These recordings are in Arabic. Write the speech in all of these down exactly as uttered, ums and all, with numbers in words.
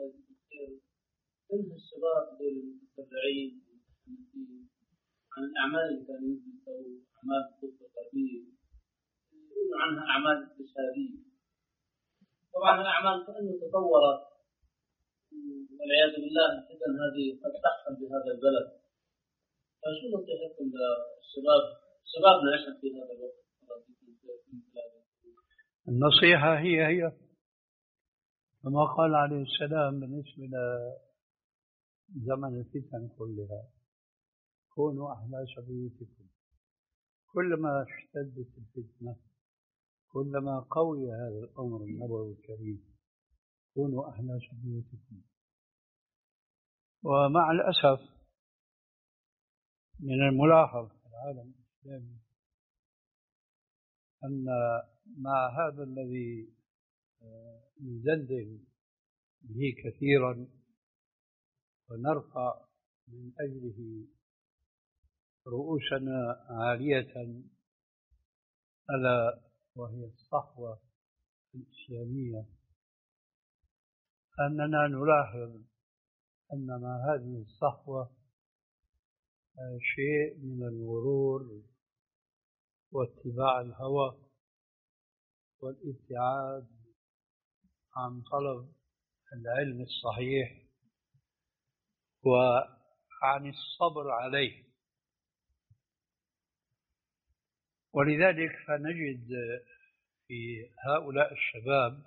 كل الشباب دول المتبرعين عن الأعمال اللي كانوا يسووا أعمال الطب الغربية يقولوا عنها أعمال استشهادية. طبعا الأعمال كأنه تطورت والعياذ بالله الفتن هذه قد تحصل بهذا البلد. فشو نصيحتكم للشباب شبابنا ايش في هذا الوقت؟ النصيحة هي هي كما قال عليه السلام بالنسبة لزمن الفتن كلها: كونوا أحلاس بيوتكم. كلما اشتدت الفتنة كلما قوي هذا الأمر النبوي الكريم: كونوا أحلاس بيوتكم. ومع الأسف من الملاحظ في العالم الإسلامي أن مع هذا الذي ندندن به كثيرا ونرفع من أجله رؤوسنا عالية، ألا وهي الصحوة الإسلامية، أننا نلاحظ أن مع هذه الصحوة شيء من الغرور واتباع الهوى والابتعاد عن طلب العلم الصحيح وعن الصبر عليه. ولذلك فنجد في هؤلاء الشباب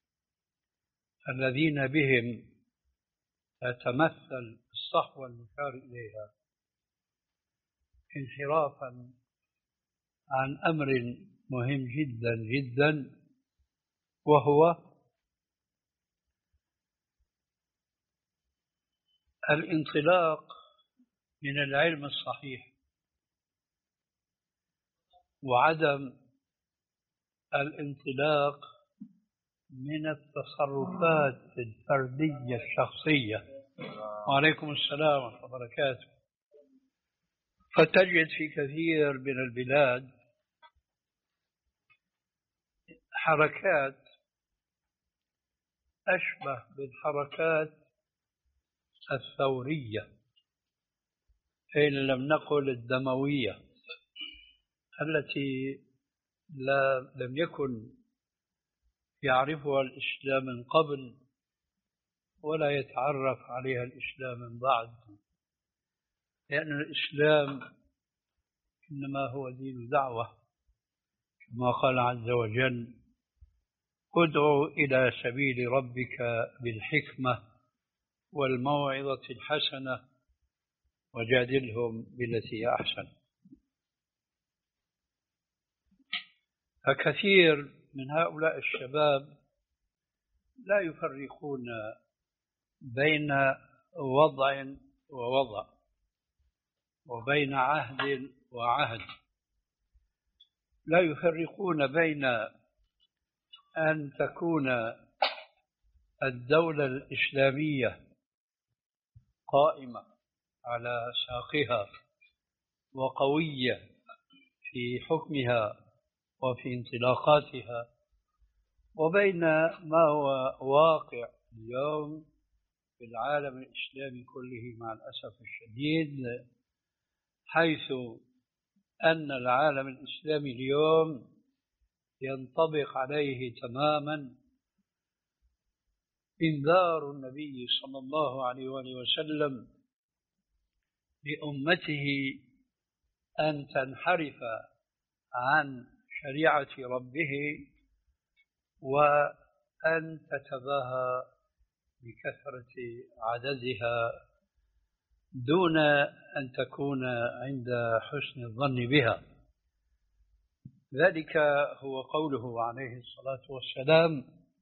الذين بهم تتمثل الصحوة المشار إليها انحرافا عن أمر مهم جدا جدا، وهو الانطلاق من العلم الصحيح وعدم الانطلاق من التصرفات الفردية الشخصية. وعليكم السلام ورحمة الله وبركاته. فتجد في كثير من البلاد حركات أشبه بالحركات الثورية إن لم نقل الدموية، التي لا لم يكن يعرفها الإسلام من قبل ولا يتعرف عليها الإسلام من بعد، لأن الإسلام إنما هو دين دعوة كما قال عز وجل: ادعو إلى سبيل ربك بالحكمة والموعظة الحسنة وجادلهم بالتي أحسن. فكثير من هؤلاء الشباب لا يفرقون بين وضع ووضع وبين عهد وعهد، لا يفرقون بين أن تكون الدولة الإسلامية قائمة على ساقها وقوية في حكمها وفي انطلاقاتها، وبين ما هو واقع اليوم في العالم الإسلامي كله مع الأسف الشديد، حيث أن العالم الإسلامي اليوم ينطبق عليه تماما إنذار النبي صلى الله عليه وآله وسلم لأمته أن تنحرف عن شريعة ربه وأن تتباهى بكثرة عددها دون أن تكون عند حسن الظن بها. ذلك هو قوله عليه الصلاة والسلام: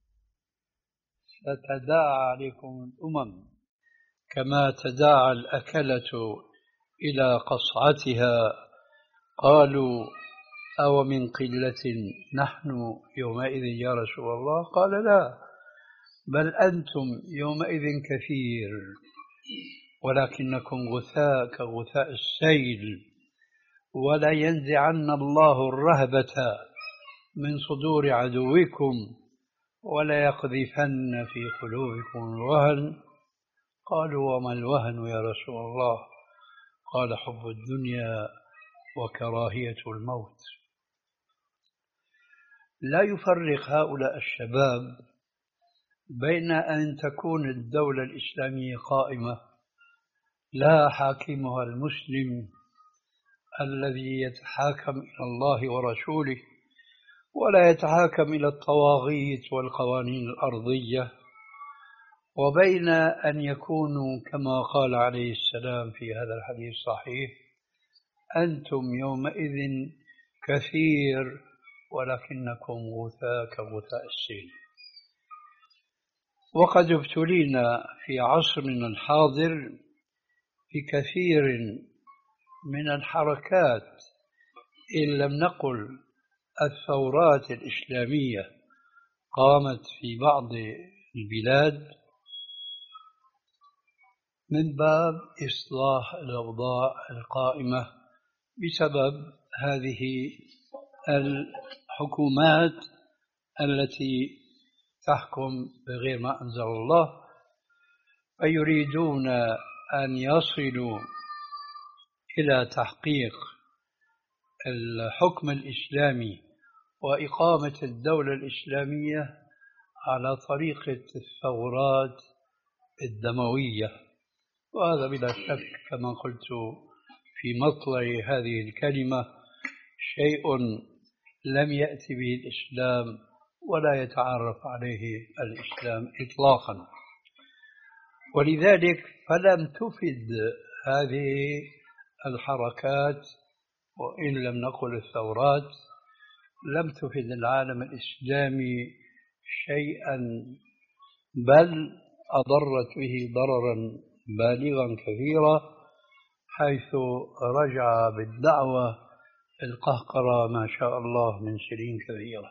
ستداعى عليكم الأمم كما تداعى الأكلة إلى قصعتها، قالوا أو من قلة نحن يومئذ يا رسول الله؟ قال لا، بل أنتم يومئذ كثير ولكنكم غثاء كغثاء السيل، ولا ينزعن الله الرهبة من صدور عدوكم ولا يقذفن في قلوبكم الوهن. قالوا وما الوهن يا رسول الله؟ قال حب الدنيا وكراهية الموت. لا يفرق هؤلاء الشباب بين أن تكون الدولة الإسلامية قائمة لا حاكمها المسلم الذي يتحاكم إلى الله ورسوله ولا يتحاكم إلى الطواغيت والقوانين الأرضية، وبين أن يكونوا كما قال عليه السلام في هذا الحديث الصحيح: أنتم يومئذ كثير ولكنكم غثاء كغثاء السيل. وقد ابتلينا في عصرنا الحاضر بكثير من الحركات، إن لم نقل الثورات الإسلامية، قامت في بعض البلاد من باب إصلاح الأوضاع القائمة بسبب هذه الحكومات التي تحكم بغير ما أنزل الله، فيريدون أن يصلوا إلى تحقيق الحكم الإسلامي وإقامة الدولة الإسلامية على طريقة الثورات الدموية. وهذا بلا شك كما قلت في مطلع هذه الكلمة شيء لم يأتي به الإسلام ولا يتعرف عليه الإسلام إطلاقا. ولذلك فلم تفد هذه الحركات، وإن لم نقل الثورات، لم تفد العالم الإسلامي شيئا، بل أضرت به ضررا بالغا كثيرا، حيث رجع بالدعوة القهقرة ما شاء الله من سنين كثيرة.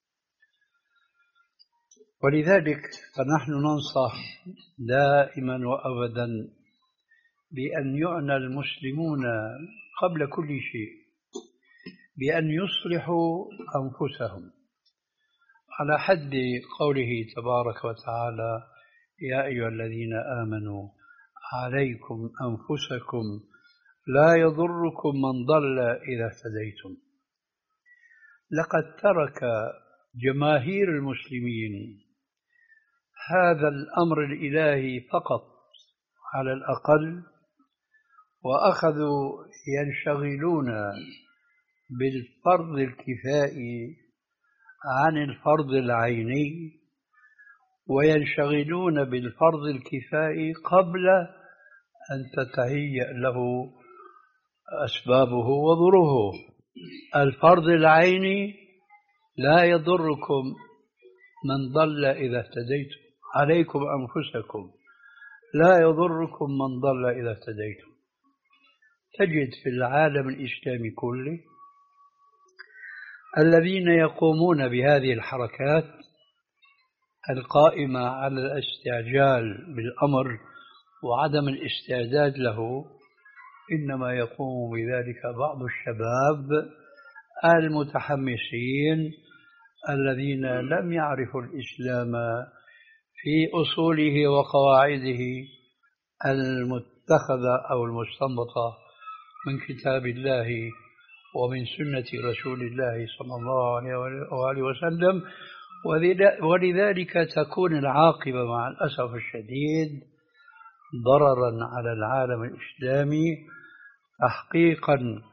ولذلك فنحن ننصح دائما وأبدا بأن يعنى المسلمون قبل كل شيء بأن يصلحوا أنفسهم، على حد قوله تبارك وتعالى: يا أيها الذين آمنوا عليكم أنفسكم لا يضركم من ضل إذا اهتديتم. لقد ترك جماهير المسلمين هذا الأمر الإلهي فقط على الأقل، وأخذوا ينشغلون بالفرض الكفائي عن الفرض العيني، وينشغلون بالفرض الكفائي قبل أن تتهيأ له أسبابه وظروفه. الفرض العيني: لا يضركم من ضل إذا اهتديتم، عليكم أنفسكم لا يضركم من ضل إذا اهتديتم. تجد في العالم الإسلامي كله الذين يقومون بهذه الحركات القائمة على الاستعجال بالأمر وعدم الاستعداد له، إنما يقوم بذلك بعض الشباب المتحمسين الذين لم يعرفوا الإسلام في أصوله وقواعده المتخذة أو المستنبطة من كتاب الله ومن سنة رسول الله صلى الله عليه وسلم. ولذلك تكون العاقبة مع الأسف الشديد ضررا على العالم الإسلامي، تحقيقا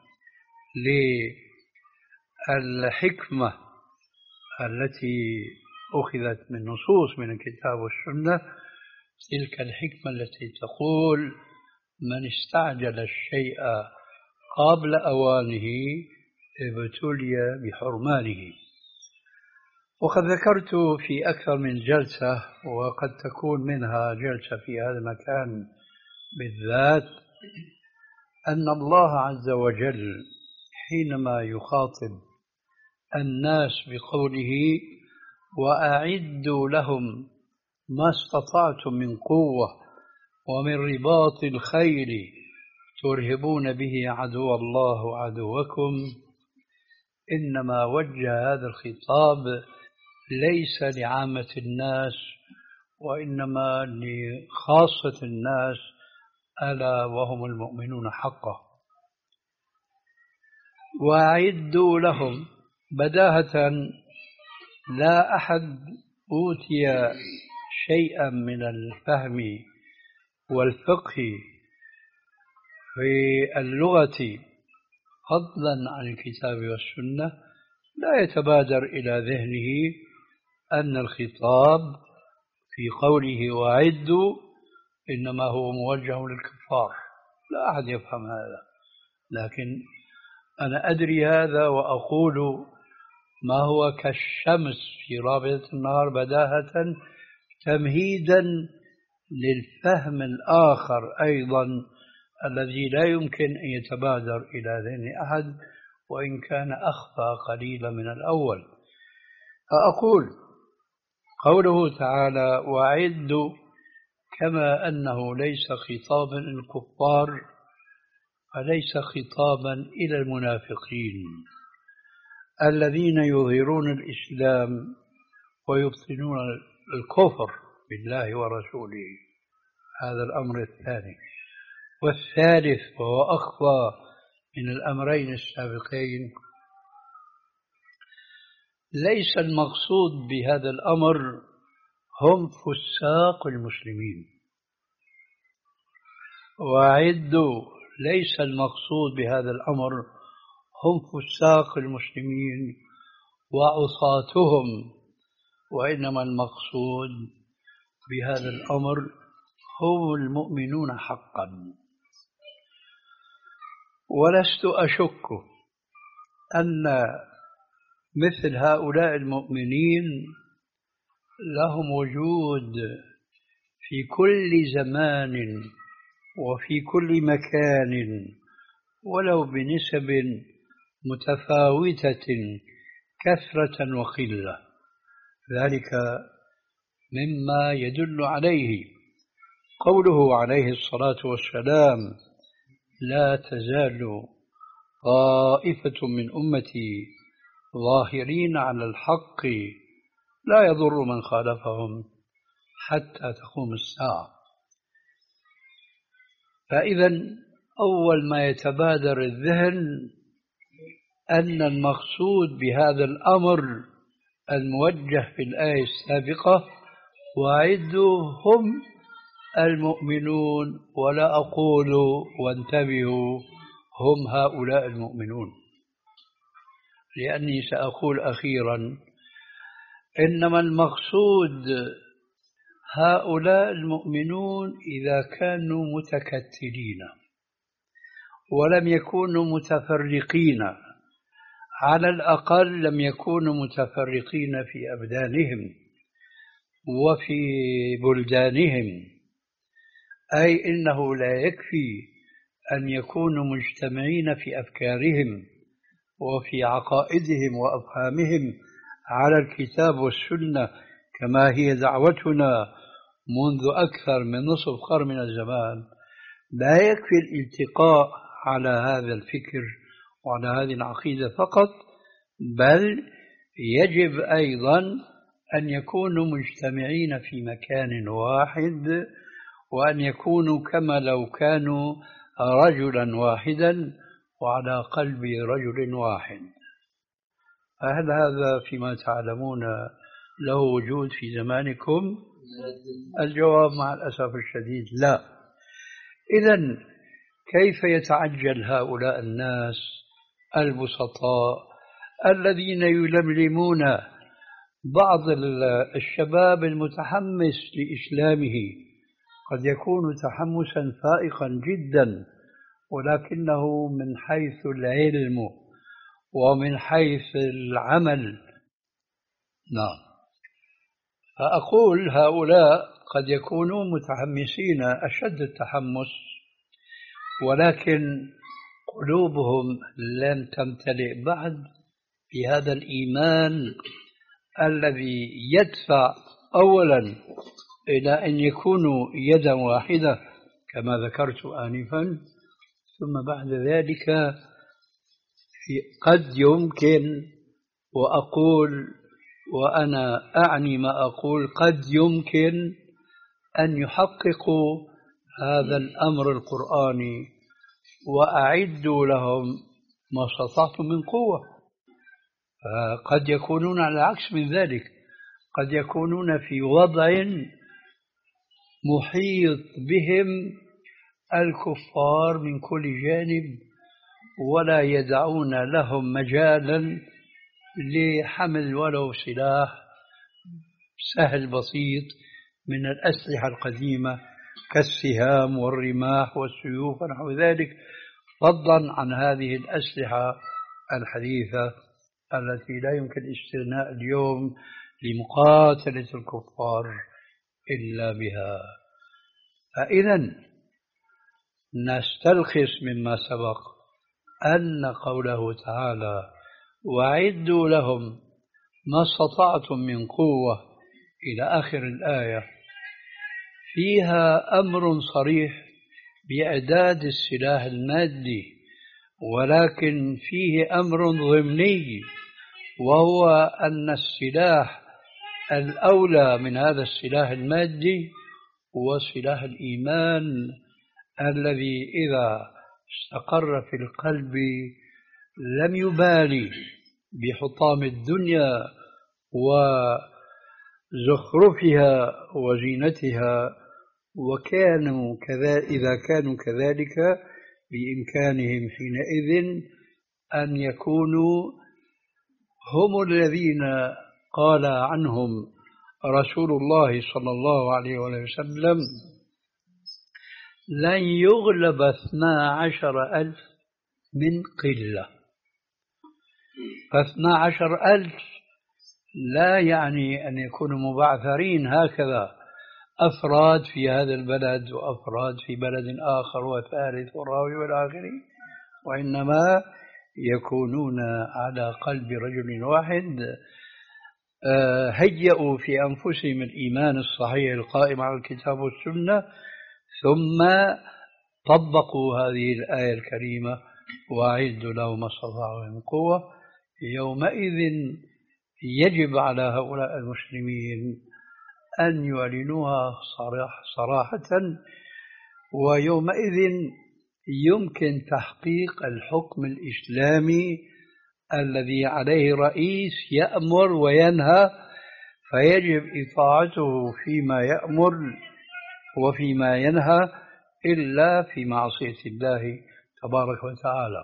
للحكمة التي أخذت من نصوص من الكتاب والسنة، تلك الحكمة التي تقول: من استعجل الشيء قبل أوانه ابتلي بحرمانه. وقد ذكرت في أكثر من جلسة، وقد تكون منها جلسة في هذا المكان بالذات، أن الله عز وجل حينما يخاطب الناس بقوله: وأعدوا لهم ما استطعتم من قوة ومن رباط الخيل ترهبون به عدو الله وعدوكم، إنما وجه هذا الخطاب ليس لعامة الناس وإنما لخاصة الناس ألا وهم المؤمنون حقا. وأعدوا لهم بداهة، لا أحد أوتي شيئا من الفهم والفقه في اللغة فضلا عن الكتاب والسنة لا يتبادر إلى ذهنه أن الخطاب في قوله وأعدوا إنما هو موجه للكفار. لا أحد يفهم هذا، لكن أنا أدري هذا وأقول ما هو كالشمس في رابعة النهار بداهة تمهيدا للفهم الآخر أيضا الذي لا يمكن أن يتبادر إلى ذهن أحد وإن كان أخفى قليلا من الأول. فأقول قوله تعالى وأعدوا كما أنه ليس خطابا للكفار فليس خطابا إلى المنافقين الذين يظهرون الإسلام ويبطنون الكفر بالله ورسوله. هذا الأمر الثاني. والثالث وهو أخفى من الأمرين السابقين، ليس المقصود بهذا الأمر هم فساق المسلمين. وأعدوا ليس المقصود بهذا الأمر هم فساق المسلمين وعصاتهم، وإنما المقصود بهذا الأمر هم المؤمنون حقا. ولست أشك أن مثل هؤلاء المؤمنين لهم وجود في كل زمان وفي كل مكان ولو بنسب متفاوتة كثرة وقلة. ذلك مما يدل عليه قوله عليه الصلاة والسلام لا تزال طائفة من أمتي ظاهرين على الحق لا يضر من خالفهم حتى تقوم الساعة. فإذا أول ما يتبادر الذهن أن المقصود بهذا الأمر الموجه في الآية السابقة وأعدوا هم المؤمنون، ولا أقول وانتبهوا هم هؤلاء المؤمنون، لأني سأقول أخيرا إنما المقصود هؤلاء المؤمنون إذا كانوا متكتلين ولم يكونوا متفرقين، على الأقل لم يكونوا متفرقين في أبدانهم وفي بلدانهم، أي إنه لا يكفي أن يكونوا مجتمعين في أفكارهم وفي عقائدهم وأفهامهم على الكتاب والسنة كما هي دعوتنا منذ أكثر من نصف قرن من الزمان. لا يكفي الالتقاء على هذا الفكر وعلى هذه العقيدة فقط، بل يجب أيضا أن يكونوا مجتمعين في مكان واحد وأن يكونوا كما لو كانوا رجلا واحدا وعلى قلب رجل واحد. هل هذا فيما تعلمون له وجود في زمانكم؟ الجواب مع الأسف الشديد لا. إذن كيف يتعجل هؤلاء الناس البسطاء الذين يلملمون بعض الشباب المتحمس لإسلامه، قد يكون تحمسا فائقا جدا ولكنه من حيث العلم ومن حيث العمل نعم. فأقول هؤلاء قد يكونوا متحمسين أشد التحمس ولكن قلوبهم لم تمتلئ بعد بهذا الإيمان الذي يدفع أولا إلى أن يكونوا يدا واحدة كما ذكرت آنفا، ثم بعد ذلك قد يمكن وأقول وأنا أعني ما أقول قد يمكن أن يحققوا هذا الأمر القرآني، وأعدوا لهم ما استطعتم من قوة. قد يكونون على العكس من ذلك، قد يكونون في وضع محيط بهم الكفار من كل جانب، ولا يدعون لهم مجالا لحمل ولو سلاح سهل بسيط من الأسلحة القديمة كالسهام والرماح والسيوف ونحو ذلك، فضلا عن هذه الأسلحة الحديثة التي لا يمكن الاستغناء اليوم لمقاتلة الكفار إلا بها. فإذا نستلخص مما سبق أن قوله تعالى وأعدوا لهم ما استطعتم من قوة إلى آخر الآية فيها أمر صريح بإعداد السلاح المادي، ولكن فيه أمر ضمني، وهو أن السلاح الأولى من هذا السلاح المادي هو سلاح الإيمان، الذي إذا استقر في القلب لم يبالي بحطام الدنيا وزخرفها وزينتها، وكانوا كذا إذا كانوا كذلك بإمكانهم حينئذ أن يكونوا هم الذين قال عنهم رسول الله صلى الله عليه وسلم لن يغلب اثنا عشر ألف من قلة. فاثنا عشر ألف لا يعني أن يكونوا مبعثرين هكذا أفراد في هذا البلد وأفراد في بلد آخر وثالث ورابع والآخر، وإنما يكونون على قلب رجل واحد هيئوا في أنفسهم الإيمان الصحيح القائم على الكتاب والسنة، ثم طبقوا هذه الآية الكريمة وأعدوا لهم ما استطاعوا من قوة. يومئذ يجب على هؤلاء المسلمين أن يعلنوها صراحة، ويومئذ يمكن تحقيق الحكم الإسلامي الذي عليه رئيس يأمر وينهى، فيجب إطاعته فيما يأمر وفيما ينهى إلا في معصية الله تبارك وتعالى.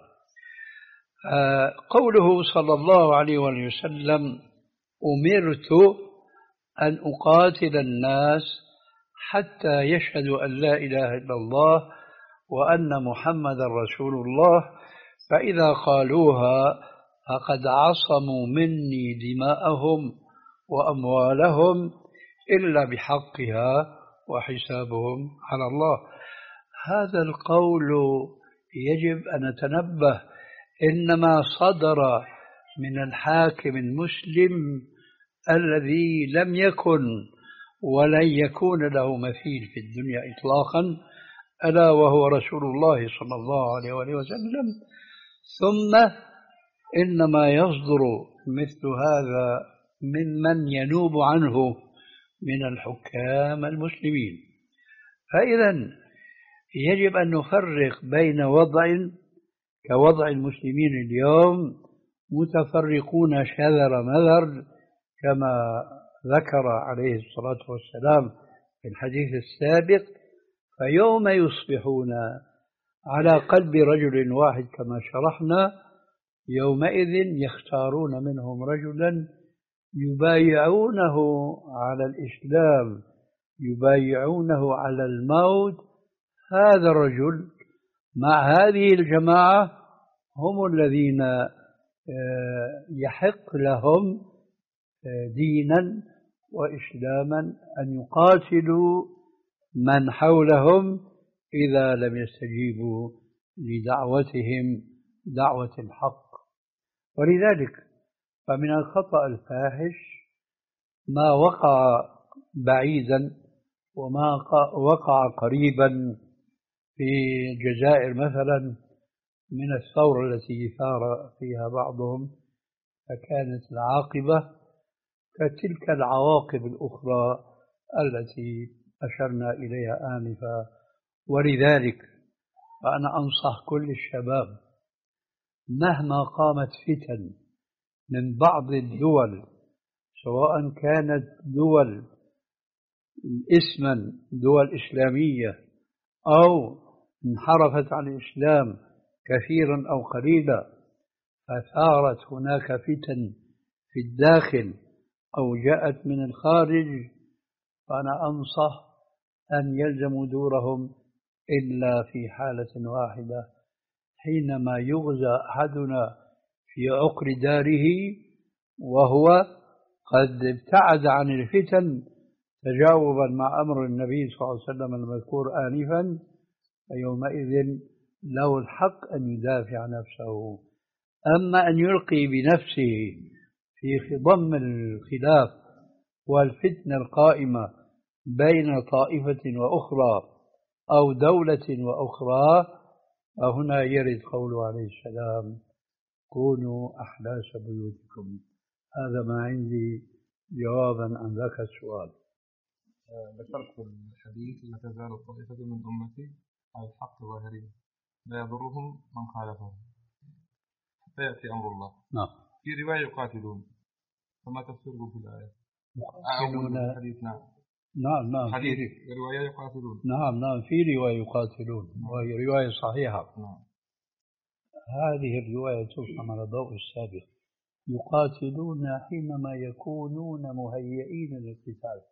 قوله صلى الله عليه وسلم أمرت أن أقاتل الناس حتى يشهدوا أن لا إله إلا الله وأن محمد رسول الله، فإذا قالوها فقد عصموا مني دماءهم وأموالهم إلا بحقها وحسابهم على الله. هذا القول يجب أن نتنبه إنما صدر من الحاكم المسلم الذي لم يكن ولن يكون له مثيل في الدنيا إطلاقا، ألا وهو رسول الله صلى الله عليه وسلم. ثم إنما يصدر مثل هذا ممن ينوب عنه من الحكام المسلمين. فإذا يجب أن نفرق بين وضع كوضع المسلمين اليوم متفرقون شذر مذر كما ذكر عليه الصلاة والسلام في الحديث السابق، فيوم يصبحون على قلب رجل واحد كما شرحنا، يومئذ يختارون منهم رجلا يبايعونه على الإسلام، يبايعونه على الموت. هذا الرجل مع هذه الجماعة هم الذين يحق لهم دينا وإسلاما أن يقاتلوا من حولهم إذا لم يستجيبوا لدعوتهم دعوة الحق. ولذلك فمن الخطأ الفاحش ما وقع بعيدا وما وقع قريبا في الجزائر مثلا من الثورة التي ثار فيها بعضهم، فكانت العاقبة كتلك العواقب الأخرى التي أشرنا إليها آنفا. ولذلك فأنا أنصح كل الشباب مهما قامت فتن من بعض الدول، سواء كانت دول اسما دول إسلامية أو انحرفت عن الإسلام كثيرا أو قليلا، فثارت هناك فتن في الداخل أو جاءت من الخارج، فأنا أنصح أن يلزموا دورهم إلا في حالة واحدة، حينما يغزى أحدنا في عقر داره وهو قد ابتعد عن الفتن تجاوبا مع أمر النبي صلى الله عليه وسلم المذكور آنفا، فيومئذ له الحق أن يدافع عن نفسه. أما أن يلقي بنفسه في خضم الخلاف والفتنة القائمة بين طائفة وأخرى أو دولة وأخرى، فهنا يرد قوله عليه السلام: كونوا أحلاس بيوتكم. هذا ما عندي جوابا عن ذاك السؤال. ذكرت في الحديث: لا تزال طائفة من أمتي على الحق ظاهرين لا يضرهم من خالفهم حتى يأتي أمر الله. نعم. في رواية يقاتلون، فما تفسره في الآية؟ يقاتلون. الحديث. نعم نعم نعم حديث رواية يقاتلون. نعم نعم في رواية يقاتلون، وهي رواية صحيحة. نعم. هذه الرواية تفهم على ضوء السابق. يقاتلون حينما يكونون مهيئين للقتال.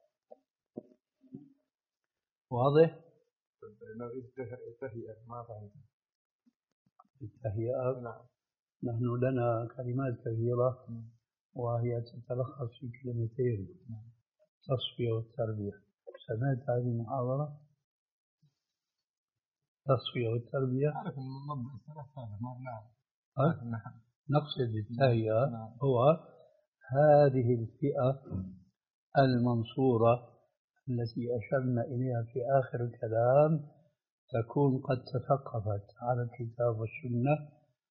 واضح؟ التهيئة ما فهمت. التهيئة. نعم. نحن لنا كلمات كثيرة وهي تتلخص في كلمتين: التصفية والتربية. سمعت هذه المحاضرة؟ التصفية والتربية. أعرف المبدأ الثلاث هذا. نعم. نقصد التهيئة. نعم. هو هذه الفئة المنصورة التي أشرنا إليها في آخر الكلام تكون قد تثقفت على الكتاب والسنة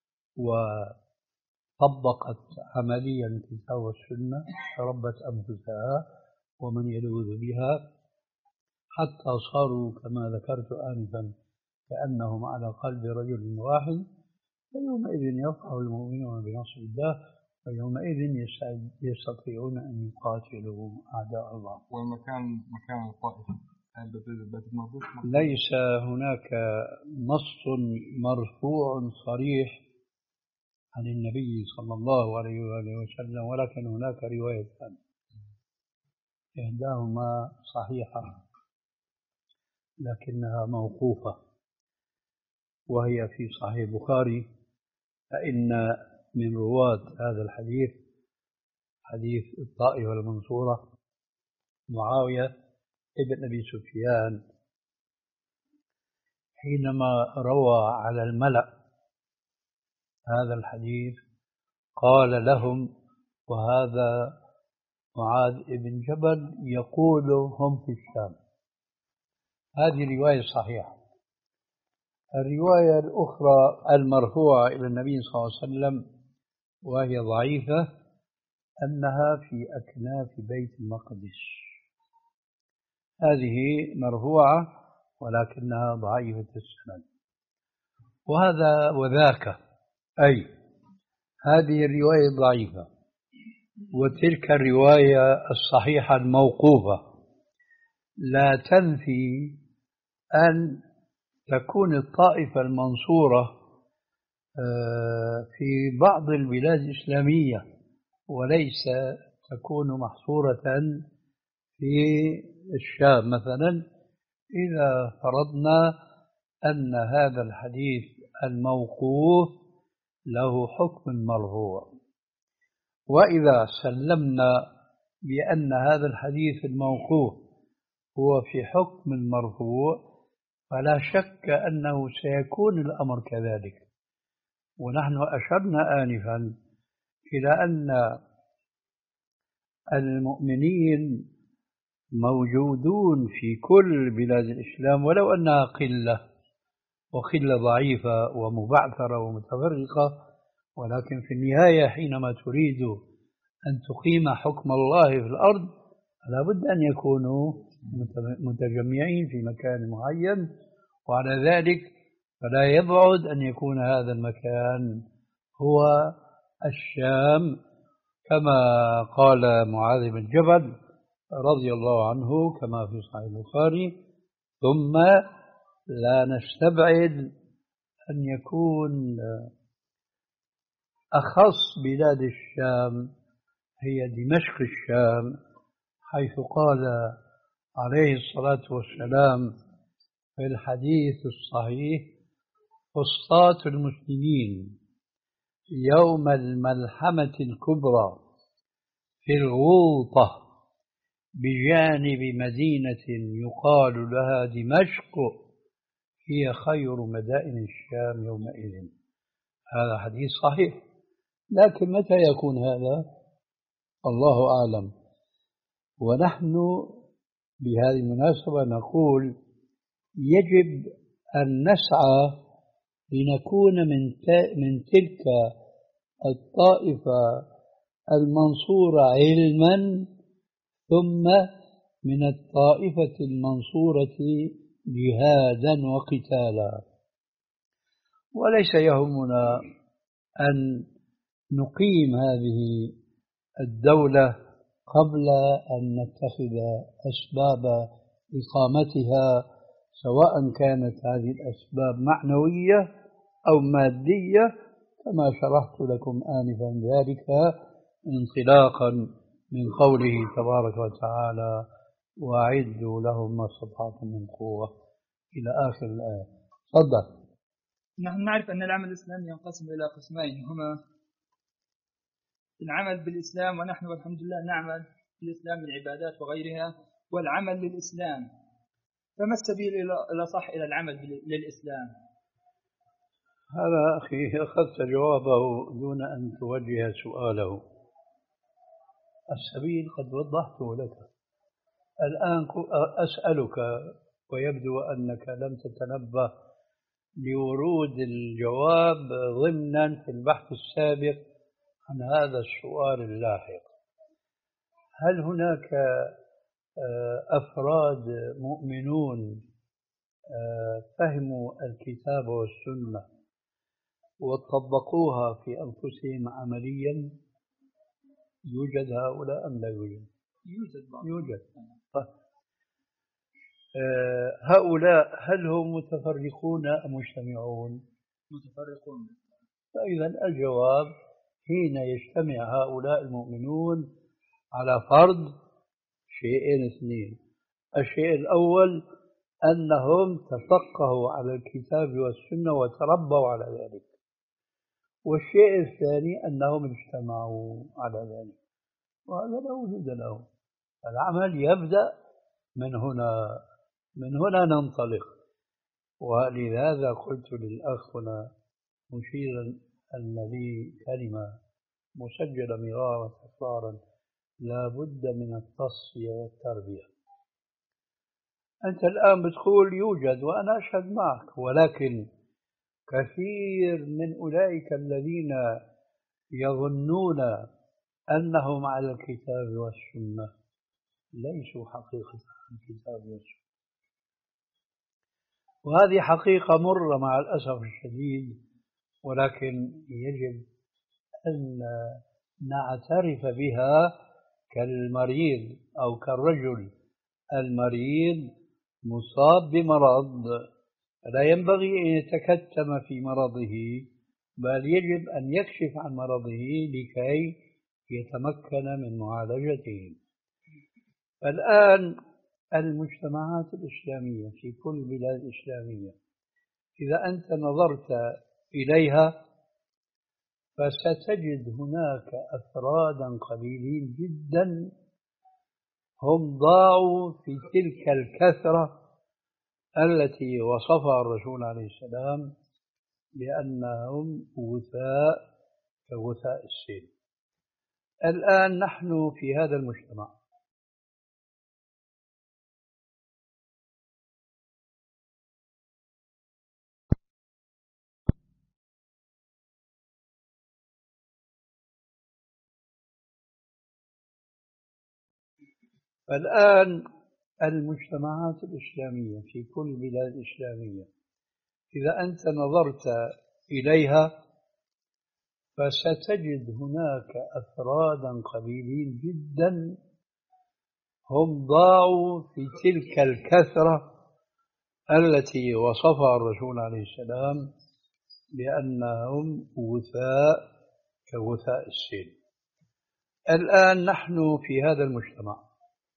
وطبقت عمليا الكتاب والسنة، ربت أنفسها ومن يلوذ بها، حتى صاروا كما ذكرت آنفا كأنهم على قلب رجل واحد. فيومئذ يفرح المؤمنون بنصر الله، ويومئذ يستطيعون أن يقاتلوا أعداء الله. والمكان مكان الطائفة ليس هناك نص مرفوع صريح عن النبي صلى الله عليه وآله وسلم، ولكن هناك روايتان إحداهما صحيحة لكنها موقوفة، وهي في صحيح البخاري، فإن من رواة هذا الحديث حديث الطائفة المنصورة معاوية ابن أبي سفيان، حينما روى على الملأ هذا الحديث قال لهم: وهذا معاذ بن جبل يقول هم في الشام. هذه رواية صحيحة. الرواية الأخرى المرفوعة إلى النبي صلى الله عليه وسلم وهي ضعيفة، أنها في أكناف بيت المقدس. هذه مرفوعة ولكنها ضعيفة السند. وهذا وذاك، أي هذه الرواية ضعيفة وتلك الرواية الصحيحة الموقوفة لا تنفي أن تكون الطائفة المنصورة في بعض البلاد الإسلامية، وليس تكون محصورة في الشام مثلا، إذا فرضنا أن هذا الحديث الموقوف له حكم مرفوع. وإذا سلمنا بأن هذا الحديث الموقوف هو في حكم المرفوع، فلا شك أنه سيكون الأمر كذلك. ونحن أشرنا آنفا إلى أن المؤمنين موجودون في كل بلاد الإسلام ولو أنها قلة، وقلة ضعيفة ومبعثرة ومتفرقة، ولكن في النهاية حينما تريد أن تقيم حكم الله في الأرض لا بد أن يكونوا متجمعين في مكان معين، وعلى ذلك فلا يبعد أن يكون هذا المكان هو الشام، كما قال معاذ بن جبل رضي الله عنه كما في صحيح البخاري: ثم لا نستبعد أن يكون أخص بلاد الشام هي دمشق الشام، حيث قال عليه الصلاة والسلام في الحديث الصحيح: فسطاط المسلمين يوم الملحمة الكبرى في الغوطة بجانب مدينة يقال لها دمشق هي خير مدائن الشام يومئذ. هذا حديث صحيح، لكن متى يكون هذا؟ الله أعلم. ونحن بهذه المناسبة نقول يجب أن نسعى لنكون من من تلك الطائفة المنصورة علما، ثم من الطائفة المنصورة جهادا وقتالا. وليس يهمنا أن نقيم هذه الدولة قبل أن نتخذ أسباب إقامتها، سواء كانت هذه الأسباب معنوية أو مادية، كما شرحت لكم آنفا ذلك انطلاقا من قوله تبارك وتعالى: وأعدوا لهم ما استطعتم من قوة إلى آخر الآية. تفضل. نحن نعرف أن العمل الإسلامي ينقسم إلى قسمين، هما العمل بالإسلام، ونحن والحمد لله نعمل بالإسلام العبادات وغيرها، والعمل للإسلام. فما السبيل إلى صح إلى العمل للإسلام؟ هذا أخي أخذت جوابه دون أن توجه سؤاله. السبيل قد وضحته لك، الآن أسألك ويبدو أنك لم تتنبه لورود الجواب ضمنا في البحث السابق عن هذا السؤال اللاحق: هل هناك أفراد مؤمنون فهموا الكتاب والسنة وطبقوها في أنفسهم عمليا؟ يوجد هؤلاء أم لا يوجد؟ يوجد بعض. يوجد. طيب. هؤلاء هل هم متفرقون أم مجتمعون؟ متفرقون. فإذا الجواب: حين يجتمع هؤلاء المؤمنون على فرض شيئين اثنين: الشيء الأول أنهم تفقهوا على الكتاب والسنة وتربوا على ذلك، والشيء الثاني أنهم اجتمعوا على ذلك، وهذا لا وجود له. العمل يبدأ من هنا، من هنا ننطلق. ولهذا قلت للأخ هنا مشيرا أن لي كلمة مسجلة مرارا وتكرارا: لا بد من التصفية والتربية. أنت الآن بتقول يوجد وأنا أشهد معك، ولكن كثير من أولئك الذين يظنون أنهم على الكتاب والسنة ليسوا حقيقة الكتاب والسنة، وهذه حقيقة مرة مع الأسف الشديد، ولكن يجب أن نعترف بها كالمريض أو كالرجل المريض مصاب بمرض، فلا ينبغي أن يتكتم في مرضه، بل يجب أن يكشف عن مرضه لكي يتمكن من معالجته. الآن المجتمعات الإسلامية في كل البلاد الإسلامية إذا أنت نظرت إليها فستجد هناك أفرادا قليلين جدا هم ضاعوا في تلك الكثرة التي وصفها الرسول عليه السلام بأنهم غثاء كغثاء السيل. الآن نحن في هذا المجتمع فالآن المجتمعات الإسلامية في كل البلاد الإسلامية إذا أنت نظرت إليها فستجد هناك أفرادا قليلين جدا هم ضاعوا في تلك الكثرة التي وصفها الرسول عليه السلام بأنهم غثاء كغثاء السيل. الآن نحن في هذا المجتمع،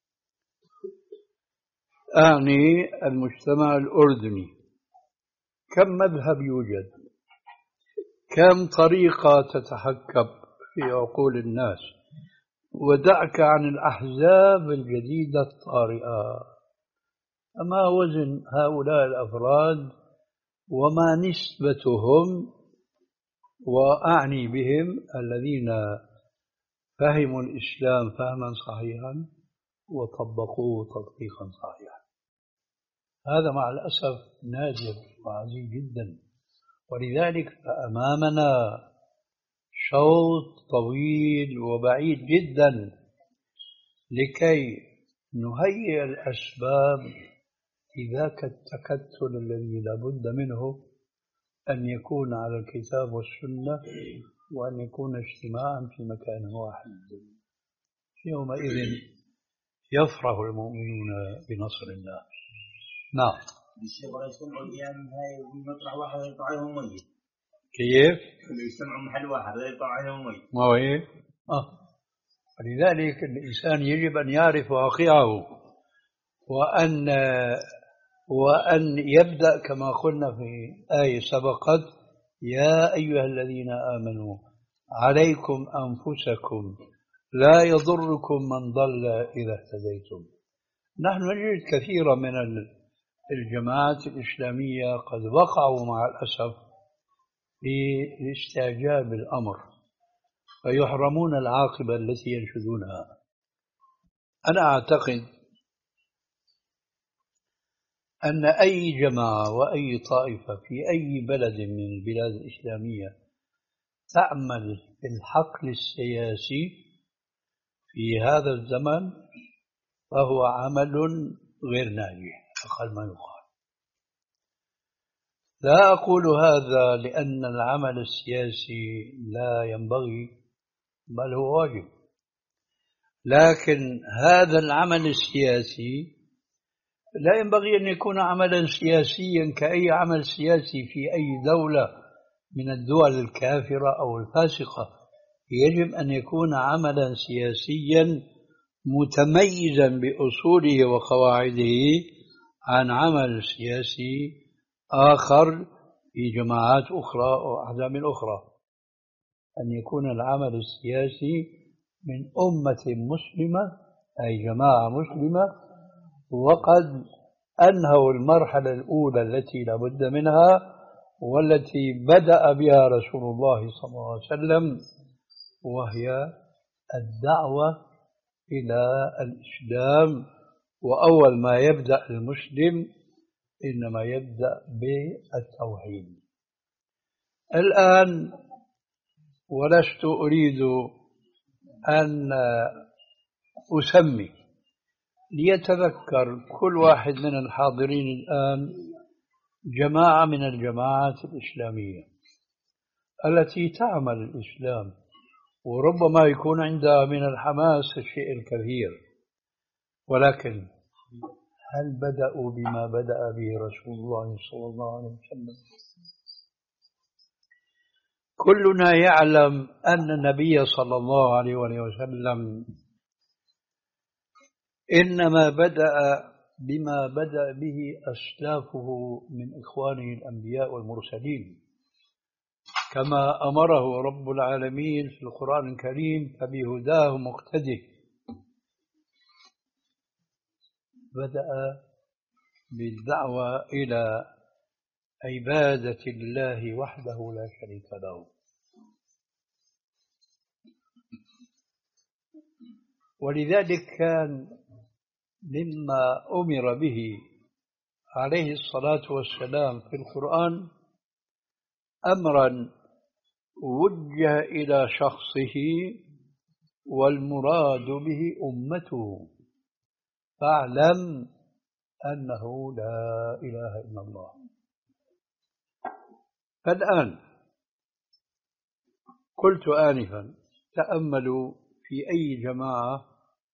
أعني المجتمع الأردني، كم مذهب يوجد؟ كم طريقة تتحكم في عقول الناس؟ ودعك عن الأحزاب الجديدة الطارئة، أما وزن هؤلاء الأفراد وما نسبتهم، وأعني بهم الذين فهموا الإسلام فهما صحيحا وطبقوه تطبيقا صحيحا. هذا مع الأسف نادر وعزيز جدا، ولذلك فأمامنا شوط طويل وبعيد جدا لكي نهيئ الأسباب لذاك التكتل الذي لا بد منه أن يكون على الكتاب والسنة، وأن يكون اجتماعا في مكان واحد. يومئذ يفرح المؤمنون بنصر الله. نعم. الشيخ ولا يجتمعوا الأيام هاي ومطرح واحد يطلع عليهم ميت. كيف؟ يجتمعوا محل واحد يطلع عليهم ميت. ما هو إيه؟ آه. فلذلك الإنسان يجب أن يعرف واقعه، وأن وأن يبدأ كما قلنا في آية سبقت: يا أيها الذين آمنوا عليكم أنفسكم لا يضركم من ضل إذا اهتديتم. نحن نجد كثيرا من الجماعات الإسلامية قد وقعوا مع الأسف في استعجاب الأمر فيحرمون العاقبة التي ينشدونها. أنا أعتقد أن أي جماعة وأي طائفة في أي بلد من البلاد الإسلامية تعمل في الحقل السياسي في هذا الزمن فهو عمل غير ناجح أقل ما يقال. لا أقول هذا لأن العمل السياسي لا ينبغي، بل هو واجب، لكن هذا العمل السياسي لا ينبغي أن يكون عملا سياسيا كأي عمل سياسي في أي دولة من الدول الكافرة أو الفاسقة. يجب أن يكون عملا سياسيا متميزا بأصوله وقواعده عن عمل سياسي آخر في جماعات أخرى أو أحزاب أخرى. أن يكون العمل السياسي من أمة مسلمة، أي جماعة مسلمة، وقد أنهوا المرحلة الأولى التي لا بد منها والتي بدأ بها رسول الله صلى الله عليه وسلم، وهي الدعوة إلى الإسلام. وأول ما يبدأ المسلم إنما يبدأ بالتوحيد. الآن ولست أريد أن أسمي، ليتذكر كل واحد من الحاضرين الآن جماعة من الجماعات الإسلامية التي تعمل الإسلام، وربما يكون عندها من الحماس الشيء الكثير، ولكن هل بدأوا بما بدأ به رسول الله صلى الله عليه وسلم؟ كلنا يعلم أن النبي صلى الله عليه وسلم إنما بدأ بما بدأ به أسلافه من إخوانه الأنبياء والمرسلين، كما أمره رب العالمين في القرآن الكريم: فبهداه مقتده. بدأ بالدعوة إلى عبادة الله وحده لا شريك له. ولذلك كان مما أمر به عليه الصلاة والسلام في القرآن أمرا وجه إلى شخصه والمراد به أمته، فاعلم أنه لا إله إلا الله. فالآن قلت آنفا تأملوا في أي جماعة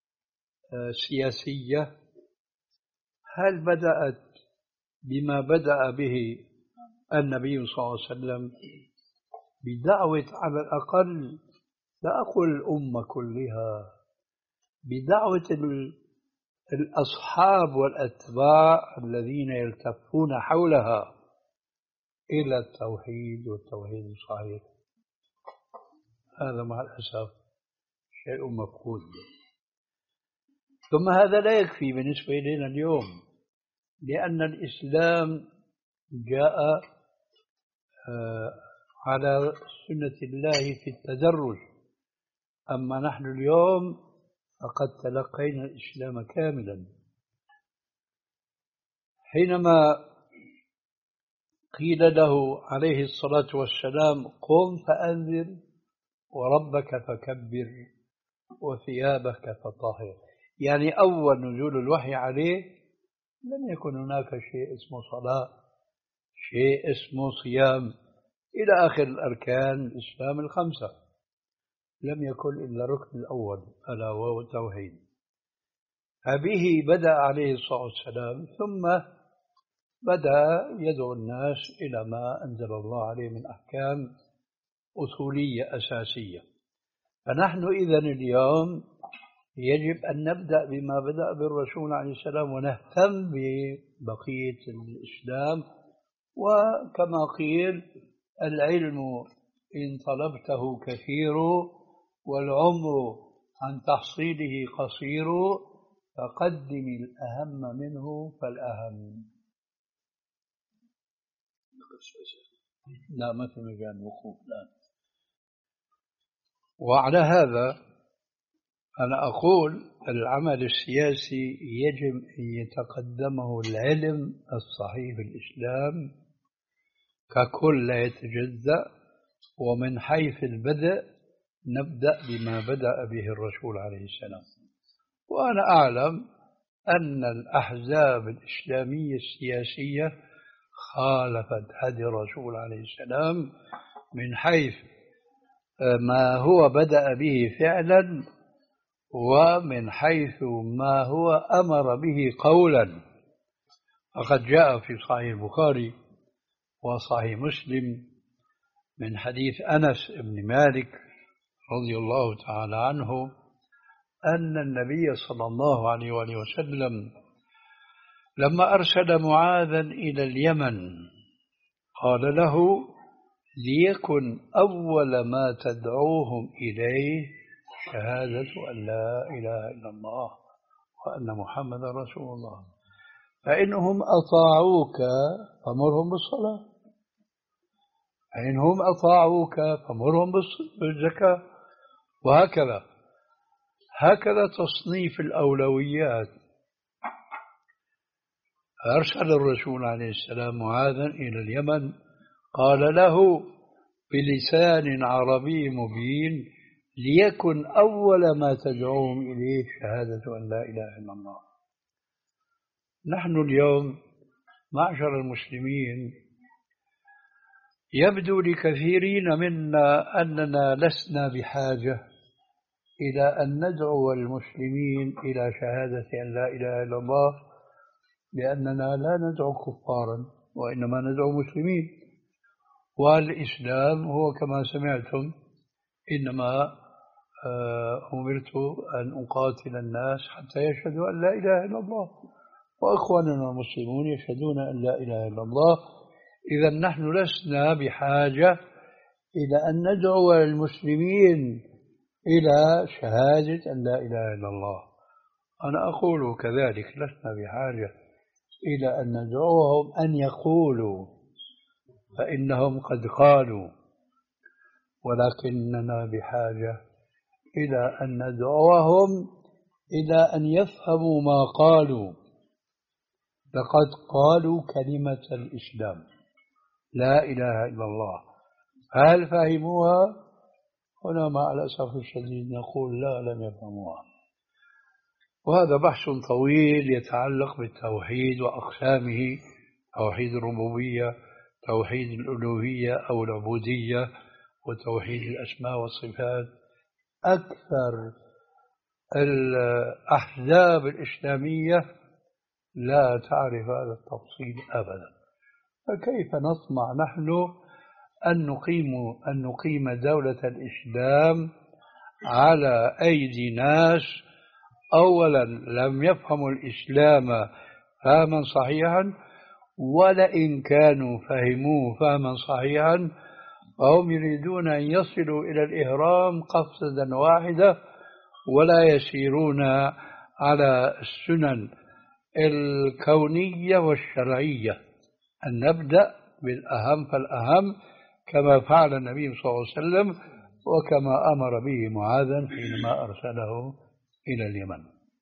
سياسية هل بدأت بما بدأ به النبي صلى الله عليه وسلم بدعوة على الأقل لا أقول الأمة كلها، بدعوة الأصحاب والأتباع الذين يلتفون حولها إلى التوحيد والتوحيد الصحيح؟ هذا مع الأسف شيء مفقود. ثم هذا لا يكفي بالنسبة إلينا اليوم، لأن الإسلام جاء على سنة الله في التدرج، أما نحن اليوم فقد تلقينا الإسلام كاملا. حينما قيل له عليه الصلاة والسلام قم فأنذر وربك فكبر وثيابك فطهر، يعني أول نزول الوحي عليه لم يكن هناك شيء اسمه صلاة، شيء اسمه صيام، إلى آخر الأركان الإسلام الخمسة، لم يكن إلا الركن الأول ألا وهو التوحيد. فبه بدأ عليه الصلاة والسلام، ثم بدأ يدعو الناس إلى ما أنزل الله عليه من أحكام أصولية أساسية. فنحن إذن اليوم يجب أن نبدأ بما بدأ بالرسول عليه السلام ونهتم ببقية الإسلام. وكما قيل العلم إن طلبته كثير والعمر عن تحصيله قصير، فقدم الأهم منه فالأهم. لا ما في مجال وقوف الآن. وعلى هذا أنا أقول العمل السياسي يجب أن يتقدمه العلم الصحيح في الإسلام ككل لا يتجزأ، ومن حيث البدء نبدأ بما بدأ به الرسول عليه السلام. وأنا أعلم أن الأحزاب الإسلامية السياسية خالفت هدي الرسول عليه السلام من حيث ما هو بدأ به فعلا ومن حيث ما هو أمر به قولا. فقد جاء في صحيح البخاري وصحيح مسلم من حديث أنس بن مالك رضي الله تعالى عنه أن النبي صلى الله عليه وآله وسلم لما أرسل معاذا إلى اليمن قال له ليكن أول ما تدعوهم إليه شهادة أن لا إله إلا الله وأن محمد رسول الله، فإنهم أطاعوك فمرهم بالصلاة، فإنهم أطاعوك فمرهم بالزكاة، وهكذا. هكذا تصنيف الأولويات. أرسل الرسول عليه السلام معاذا إلى اليمن قال له بلسان عربي مبين ليكن أول ما تدعوهم إليه شهادة أن لا إله إلا الله. نحن اليوم معشر المسلمين يبدو لكثيرين منا أننا لسنا بحاجة إلى أن ندعو المسلمين إلى شهادة أن لا إله إلا الله، لأننا لا ندعو كفارا وإنما ندعو مسلمين. والإسلام هو كما سمعتم إنما أمرت أن أقاتل الناس حتى يشهدوا أن لا إله إلا الله، وأخواننا المسلمون يشهدون أن لا إله إلا الله. إذا نحن لسنا بحاجة إلى أن ندعو المسلمين إلى شهادة أن لا إله إلا الله. أنا أقول كذلك لسنا بحاجة إلى أن ندعوهم أن يقولوا، فإنهم قد قالوا، ولكننا بحاجة إلى أن ندعوهم إلى أن يفهموا ما قالوا. لقد قالوا كلمة الإسلام لا إله إلا الله، هل فهموها؟ هنا مع الأسف الشديد نقول لا، لم يفهموها. وهذا بحث طويل يتعلق بالتوحيد وأقسامه: توحيد الربوبية، توحيد الألوهية أو العبودية، وتوحيد الأسماء والصفات. أكثر الأحزاب الإسلامية لا تعرف هذا التفصيل أبدا. فكيف نطمع نحن أن نقيم أن نقيم دولة الإسلام على أيدي ناس أولا لم يفهموا الإسلام فهما صحيحا، ولئن كانوا فهموه فهما صحيحا فهم يريدون أن يصلوا إلى الإهرام قفزة واحدة ولا يسيرون على السنن الكونية والشرعية، أن نبدأ بالأهم فالأهم كما فعل النبي صلى الله عليه وسلم وكما أمر به معاذا حينما أرسله إلى اليمن.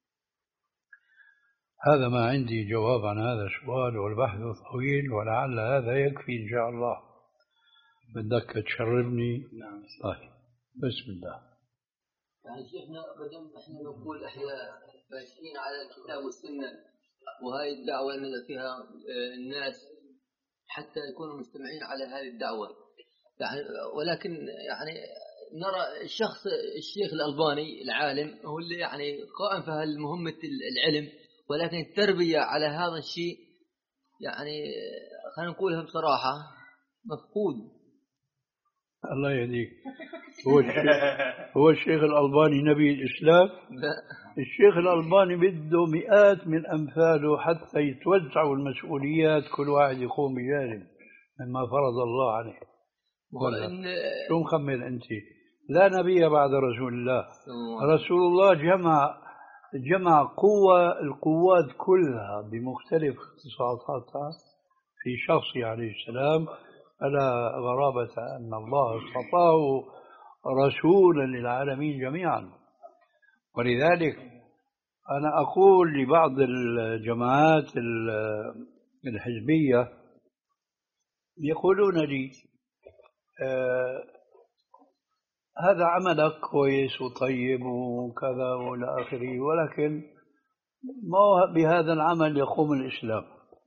هذا ما عندي جواب عن هذا السؤال، والبحث طويل ولعل هذا يكفي إن شاء الله. بدك تشربني؟ نعم. طيب بسم الله. يعني شيخنا بدل احنا نقول احنا ماشيين على الكتاب والسنه، وهاي الدعوه اللي فيها الناس حتى يكونوا مجتمعين على هذه الدعوه، يعني ولكن يعني نرى الشخص الشيخ الألباني العالم هو اللي يعني قائم في هالمهمة العلم، ولكن التربية على هذا الشيء يعني خلينا نقولها بصراحة مفقود. الله يهديك. هو الشيخ هو الشيخ الألباني نبي الإسلام؟ لا. الشيخ الألباني بده مئات من أمثاله حتى يتوزعوا المسؤوليات، كل واحد يقوم بجانب مما فرض الله عليه. وإن شو مخمن أنت؟ لا نبي بعد رسول الله. رسول الله جمع جمع قوة القوات كلها بمختلف اختصاصاتها في شخصه عليه السلام، فلا غرابة أن الله اصطفاه رسولا للعالمين جميعا. ولذلك أنا أقول لبعض الجماعات الحزبية يقولون لي آه هذا عملك كويس وطيب وكذا والى اخره، ولكن ما بهذا العمل يقوم الإسلام.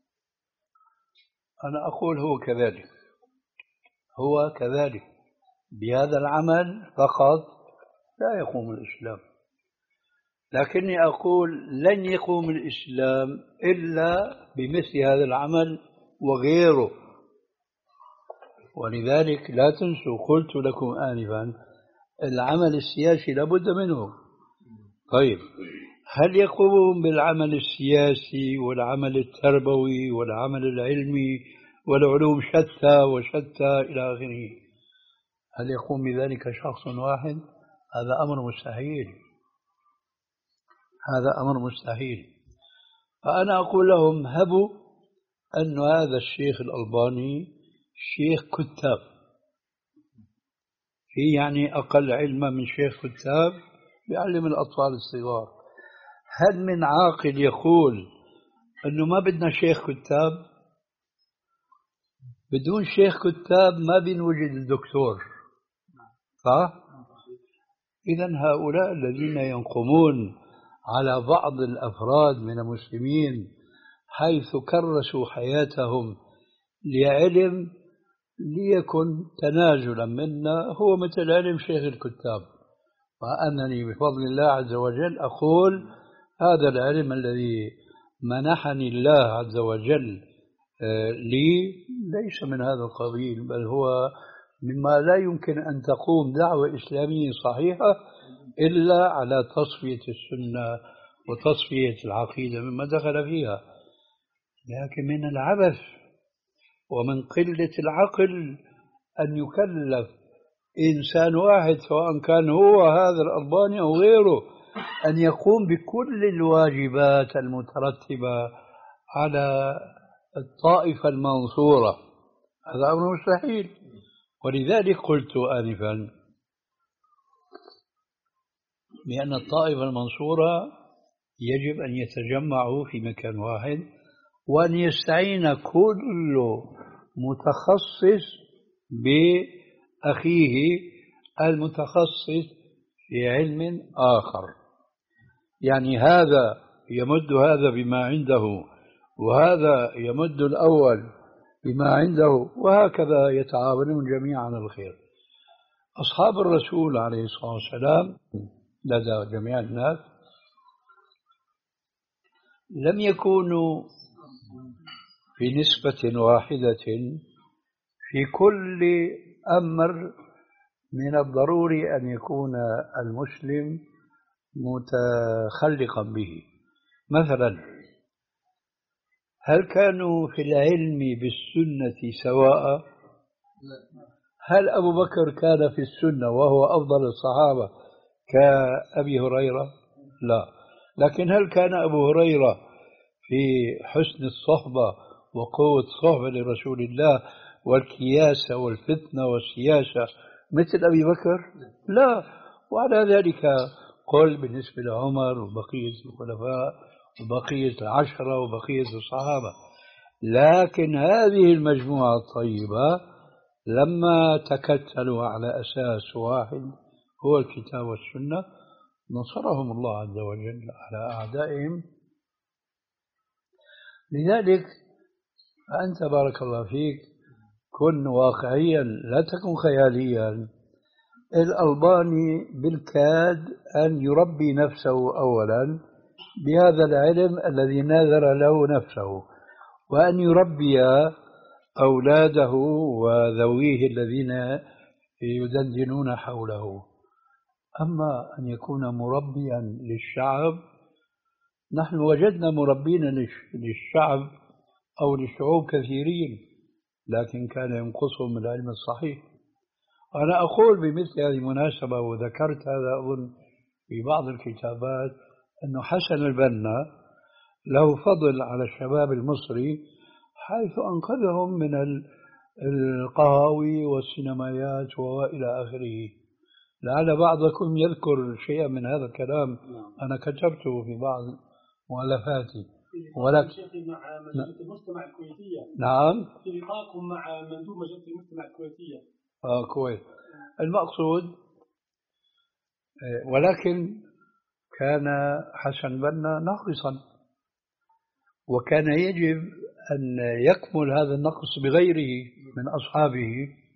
أنا أقول هو كذلك، هو كذلك بهذا العمل فقط لا يقوم الإسلام، لكني أقول لن يقوم الإسلام إلا بمثل هذا العمل وغيره. ولذلك لا تنسوا قلت لكم آنفا العمل السياسي لابد منه. طيب هل يقومون بالعمل السياسي والعمل التربوي والعمل العلمي والعلوم شتى وشتى إلى آخره، هل يقوم بذلك شخص واحد؟ هذا أمر مستحيل، هذا أمر مستحيل. فأنا أقول لهم هبوا أن هذا الشيخ الألباني شيخ كتاب، في يعني أقل علما من شيخ كتاب بيعلم الأطفال الصغار. هل من عاقل يقول أنه ما بدنا شيخ كتاب؟ بدون شيخ كتاب ما بنوجد الدكتور، صح؟ إذن هؤلاء الذين ينقمون على بعض الأفراد من المسلمين حيث كرسوا حياتهم لعلم ليكن تنازلا منا هو مثل علم شيخ الكتاب. وأنني بفضل الله عز وجل أقول هذا العلم الذي منحني الله عز وجل لي ليس من هذا القبيل، بل هو مما لا يمكن أن تقوم دعوة إسلامية صحيحة إلا على تصفية السنة وتصفية العقيدة مما دخل فيها. لكن من العبث ومن قلة العقل أن يكلف إنسان واحد سواء كان هو هذا الألباني أو غيره أن يقوم بكل الواجبات المترتبة على الطائفة المنصورة. هذا أمر مستحيل. ولذلك قلت آنفا بأن الطائفة المنصورة يجب أن يتجمعوا في مكان واحد وأن يستعين كل متخصص بأخيه المتخصص في علم آخر. يعني هذا يمد هذا بما عنده، وهذا يمد الأول بما عنده، وهكذا يتعاونون جميعا على الخير. أصحاب الرسول عليه الصلاة والسلام لدى جميع الناس لم يكونوا في نسبة واحدة في كل أمر. من الضروري أن يكون المسلم متخلقا به. مثلا هل كانوا في العلم بالسنة سواء؟ هل أبو بكر كان في السنة وهو أفضل الصحابة كأبي هريرة؟ لا. لكن هل كان أبو هريرة في حسن الصحبة وقوة الصحبة لرسول الله والكياسة والفتنة والسياسة مثل أبي بكر؟ لا. وعلى ذلك قل بالنسبة لعمر وبقية الخلفاء وبقية العشرة وبقية الصحابة. لكن هذه المجموعة الطيبة لما تكتلوا على أساس واحد هو الكتاب والسنة نصرهم الله عز وجل على أعدائهم. لذلك فأنت بارك الله فيك كن واقعيا لا تكن خياليا. الألباني بالكاد أن يربي نفسه أولا بهذا العلم الذي ناذر له نفسه، وأن يربي أولاده وذويه الذين يدندنون حوله. أما أن يكون مربيا للشعب، نحن وجدنا مربين للشعب أو للشعوب كثيرين، لكن كان ينقصهم العلم الصحيح. أنا أقول بمثل هذه المناسبة، وذكرت هذا أظن في بعض الكتابات، أن حسن البنا له فضل على الشباب المصري حيث أنقذهم من القهاوي والسينمائيات وإلى آخره. لعل بعضكم يذكر شيئا من هذا الكلام، أنا كتبته في بعض مؤلفاتي. ولكن مع مجلة المجتمع الكويتية. نعم. في لقائكم مع مندوب مجلة المجتمع الكويتية. آه كويس. المقصود ولكن كان حسن بنا ناقصا، وكان يجب أن يكمل هذا النقص بغيره من أصحابه.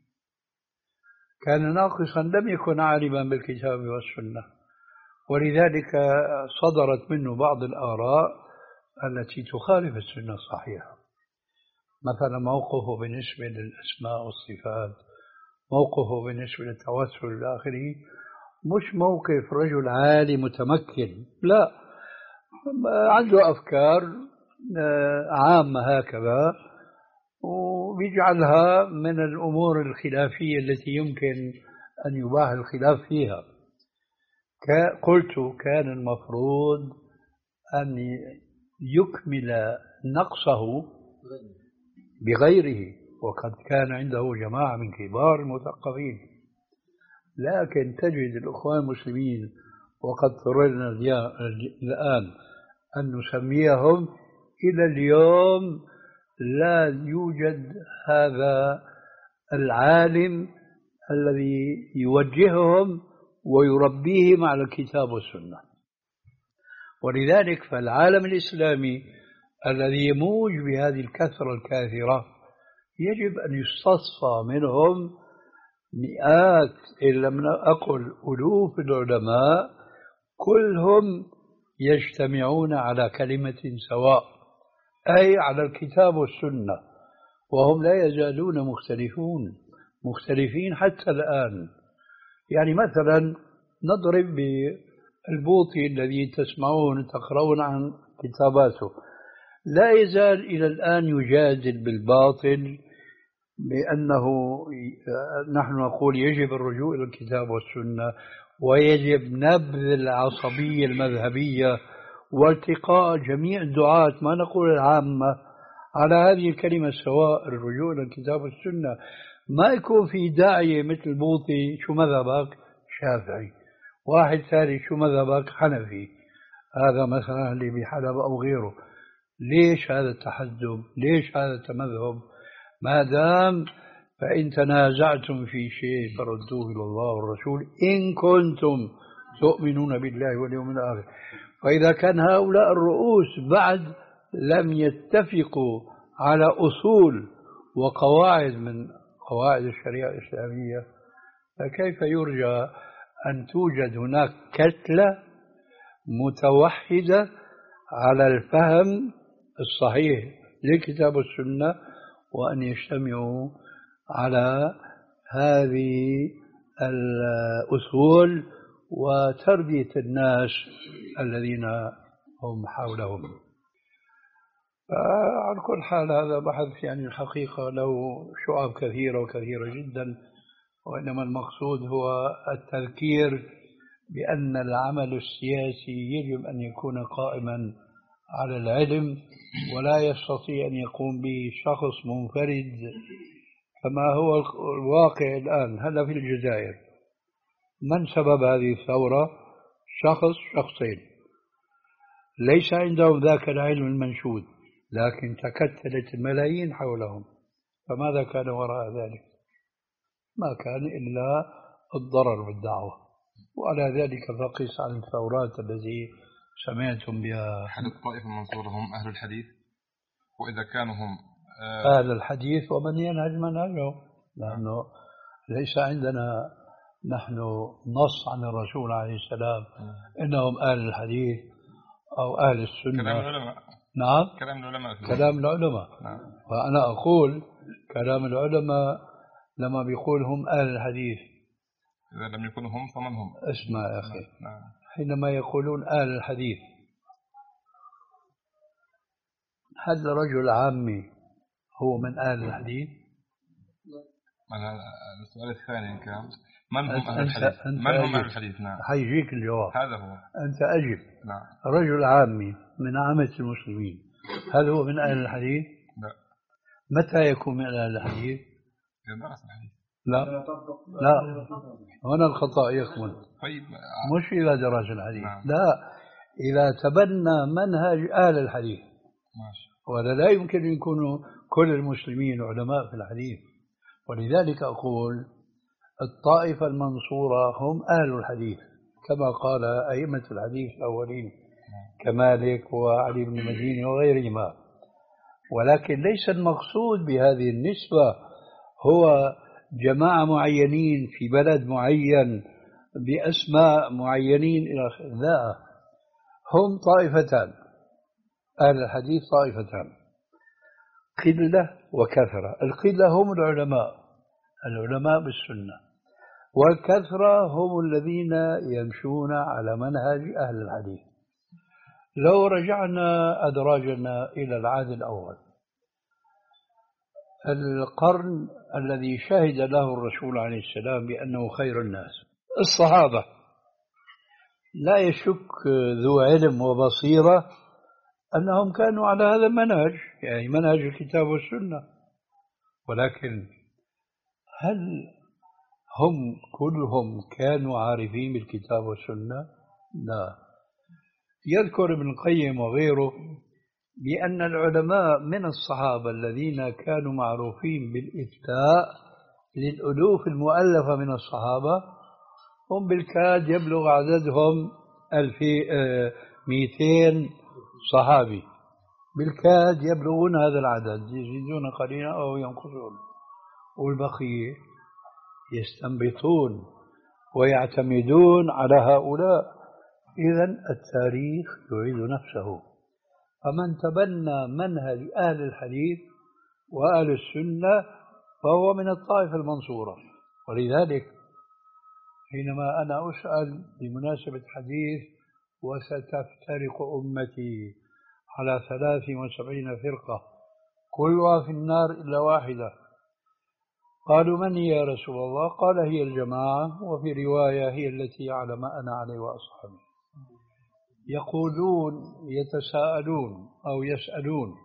كان ناقصا، لم يكن عالما بالكتاب والسنة، ولذلك صدرت منه بعض الآراء التي تخالف السنة الصحيحة. مثلا موقفه بالنسبة للأسماء والصفات، موقفه بالنسبة للتوسل إلى آخره، مش موقف رجل عالي متمكن، لا، عنده أفكار عامة هكذا وبيجعلها من الأمور الخلافية التي يمكن أن يباح الخلاف فيها. قلت كان المفروض أن يكمل نقصه بغيره، وقد كان عنده جماعة من كبار المثقفين. لكن تجد الأخوان المسلمين، وقد اضطررنا الآن أن نسميهم، إلى اليوم لا يوجد هذا العالم الذي يوجههم ويربيهم على الكتاب والسنة. ولذلك فالعالم الإسلامي الذي يموج بهذه الكثرة الكاثرة يجب أن يستصفى منهم مئات إن لم أقل ألوف العلماء كلهم يجتمعون على كلمة سواء، أي على الكتاب والسنة، وهم لا يزالون مختلفون مختلفين حتى الآن. يعني مثلا نضرب بالبوطي الذي تسمعون تقرؤون عن كتاباته، لا يزال إلى الآن يجادل بالباطل بأنه نحن نقول يجب الرجوع إلى الكتاب والسنة، ويجب نبذ العصبية المذهبية والتقاء جميع الدعاة، ما نقول العامة، على هذه الكلمة سواء، الرجوع إلى الكتاب والسنة. ما يكون في داعية مثل بوطي شو مذهبك؟ شافعي. واحد ثاني شو مذهبك؟ حنفي. هذا مثلا اللي بحلب أو غيره. ليش هذا التحزب؟ ليش هذا التمذهب؟ ما دام فإن تنازعتم في شيء فردوه إلى الله والرسول إن كنتم تؤمنون بالله واليوم الآخر. وإذا كان هؤلاء الرؤوس بعد لم يتفقوا على أصول وقواعد من قواعد الشريعة الإسلامية، فكيف يرجى أن توجد هناك كتلة متوحدة على الفهم الصحيح للكتاب والسنة وأن يجتمعوا على هذه الأصول وتربية الناس الذين هم حولهم. على كل حال هذا بحث يعني الحقيقة له شعب كثيرة وكثيرة جدا، وإنما المقصود هو التذكير بأن العمل السياسي يجب أن يكون قائما على العلم، ولا يستطيع أن يقوم به شخص منفرد كما هو الواقع الآن. هلا في الجزائر من سبب هذه الثورة؟ شخص شخصين ليس عندهم ذاك العلم المنشود، لكن تكتلت الملايين حولهم. فماذا كان وراء ذلك؟ ما كان إلا الضرر بالدعوة. وعلى ذلك فقس عن الثورات التي سمعتم بها. أحد الطائفة المنصورة هم أهل الحديث، وإذا كانوا هم آه أهل الحديث ومن ينهج منهجهم، لأنه ليس عندنا نحن نص عن الرسول عليه السلام إنهم أهل الحديث أو أهل السنة. كلام العلماء. نعم كلام العلماء. كلام العلماء. نعم. فأنا أقول كلام العلماء لما بيقول هم أهل الحديث، إذا لم يكونوا هم فمن هم؟ اسمع يا أخي. نعم. حينما يقولون أهل الحديث، هل رجل عامي هو من أهل الحديث؟ السؤال الثاني كان من هم أهل الحديث؟ من هم أهل الحديث؟ نعم. حيجيك الجواب. هذا هو. أنت أجب. نعم. رجل عامي من عامة المسلمين هل هو من أهل الحديث؟ لا. متى يكون من أهل الحديث؟ إذا درس الحديث. لا لا، هنا الخطأ يكمن. طيب. مش إذا درس الحديث. نعم. لا، إذا تبنى منهج أهل الحديث. ماشي. ولا لا يمكن أن يكونوا كل المسلمين علماء في الحديث. ولذلك أقول الطائفة المنصورة هم أهل الحديث كما قال أئمة الحديث الأولين كمالك وعلي بن المديني وغيرهما. ولكن ليس المقصود بهذه النسبة هو جماعة معينين في بلد معين بأسماء معينين إلى آخره. لا، هم طائفتان. أهل الحديث طائفتان، قلة وكثرة. القلة هم العلماء العلماء بالسنة، والكثرة هم الذين يمشون على منهج أهل الحديث. لو رجعنا أدراجنا إلى العهد الأول، القرن الذي شهد له الرسول عليه السلام بأنه خير الناس، الصحابة، لا يشك ذو علم وبصيرة أنهم كانوا على هذا المنهج، يعني منهج الكتاب والسنة. ولكن هل هم كلهم كانوا عارفين بالكتاب والسنة؟ لا. يذكر ابن القيم وغيره بأن العلماء من الصحابة الذين كانوا معروفين بالإفتاء للألوف المؤلفة من الصحابة هم بالكاد يبلغ عددهم ألفي مئتين صحابي، بالكاد يبلغون هذا العدد، يزيدون قليلا أو ينقصون، والبقية يستنبطون ويعتمدون على هؤلاء. إذن التاريخ يعيد نفسه. فمن تبنى منهج أهل الحديث وأهل السنة فهو من الطائفة المنصورة. ولذلك حينما أنا أسأل بمناسبة حديث وستفترق أمتي على ثلاث وسبعين فرقة كلها في النار إلا واحدة، قالوا من هي يا رسول الله؟ قال هي الجماعة، وفي رواية هي التي على ما أنا عليه وأصحابي. يقولون يتساءلون أو يسألون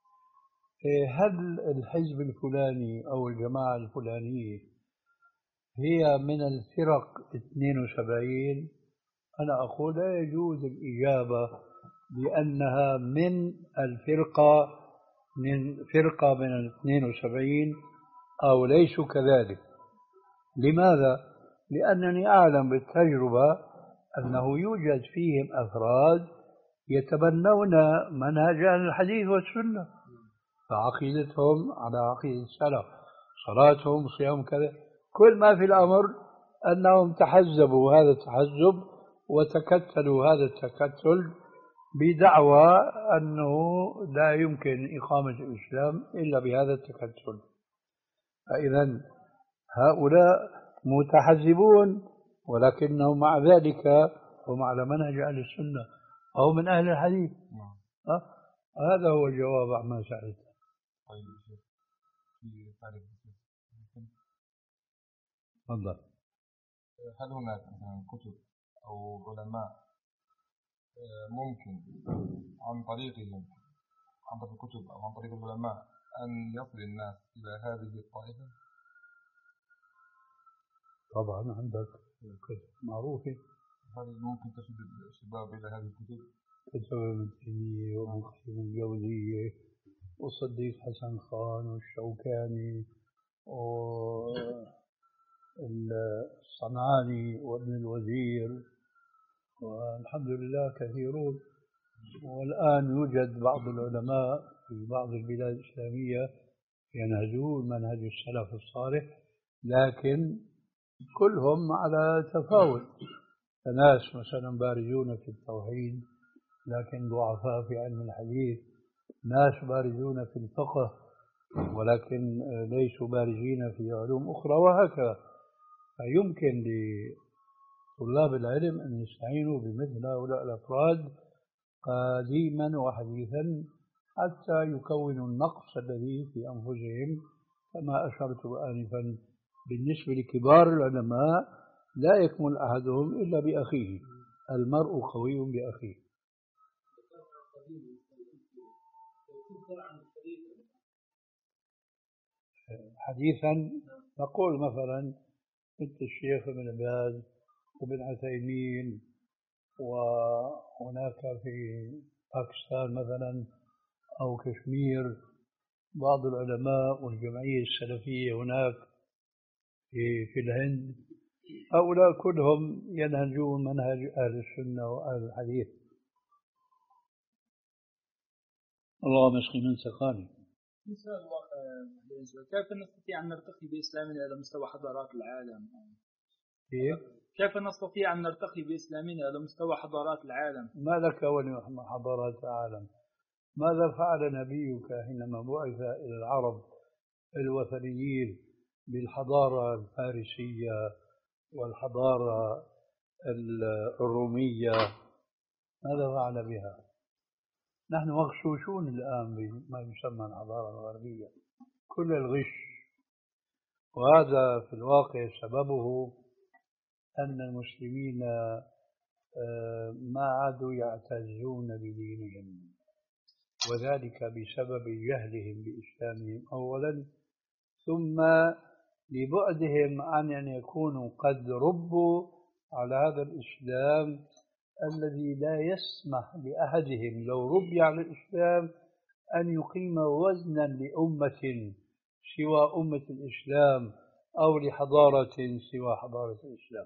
هل الحزب الفلاني أو الجماعة الفلانية هي من الفرق اثنين وسبعين؟ أنا أقول لا يجوز الإجابة بأنها من الفرقة من فرقة من الاثنين وسبعين أو ليسوا كذلك. لماذا؟ لأنني أعلم بالتجربة أنه يوجد فيهم أفراد يتبنون منهج أهل الحديث والسنة، فعقيدتهم على عقيدة السلف، صلاتهم صيام كذا. كل ما في الأمر أنهم تحزبوا هذا التحزب وتكتلوا هذا التكتل بدعوى أنه لا يمكن إقامة الإسلام إلا بهذا التكتل. فإذا هؤلاء متحزبون، ولكنهم مع ذلك هم على منهج أهل السنة أو من أهل الحديث. أه؟ هذا هو الجواب عما سألته. طيب في تعريف تفضل. هل هناك مثلا كتب أو علماء ممكن عن طريقهم عن طريق الكتب أو عن طريق العلماء أن يصل الناس إلى هذه الطائفة؟ طبعا عندك كتب معروفة. هل ممكن تشد الشباب إلى هذه الكتب؟ كتب ابن تيمية وابن قيم الجوزية والصديق حسن خان والشوكاني والصنعاني وابن الوزير، والحمد لله كثيرون. والآن يوجد بعض العلماء في بعض البلاد الإسلامية ينهجون منهج السلف الصالح، لكن كلهم على تفاوت. ناس مثلا بارزون في التوحيد لكن ضعفاء في علم الحديث، ناس بارزون في الفقه ولكن ليسوا بارزين في علوم أخرى، وهكذا. فيمكن لطلاب العلم أن يستعينوا بمثل هؤلاء الأفراد قديما وحديثا حتى يكونوا النقص الذي في أنفسهم. كما أشرت آنفا بالنسبة لكبار العلماء لا يكمل أحدهم إلا بأخيه، المرء قوي بأخيه. حديثا نقول مثلا مثل الشيخ ابن باز وابن عثيمين، وهناك في باكستان مثلا أو كشمير بعض العلماء والجمعية السلفية هناك في, في الهند، هؤلاء كلهم ينهجون منهج أهل السنة وأهل الحديث. اللهم اسقي من سقاني. كيف نستطيع أن نرتقي بإسلامنا إلى مستوى حضارات العالم؟ كيف؟ كيف نستطيع أن نرتقي بإسلامنا إلى مستوى حضارات العالم؟ ما لك ولي حضارات العالم؟ ماذا فعل نبيك حينما بعث إلى العرب الوثنيين بالحضارة الفارسية والحضارة الرومية؟ ماذا فعل بها؟ نحن مغشوشون الآن بما يسمى الحضارة الغربية، كل الغش. وهذا في الواقع سببه أن المسلمين ما عادوا يعتزون بدينهم، وذلك بسبب جهلهم بإسلامهم أولا، ثم لبعدهم عن أن يكونوا قد ربوا على هذا الإسلام الذي لا يسمح لأحدهم لو ربي على الإسلام أن يقيم وزنا لأمة سوى أمة الإسلام أو لحضارة سوى حضارة الإسلام،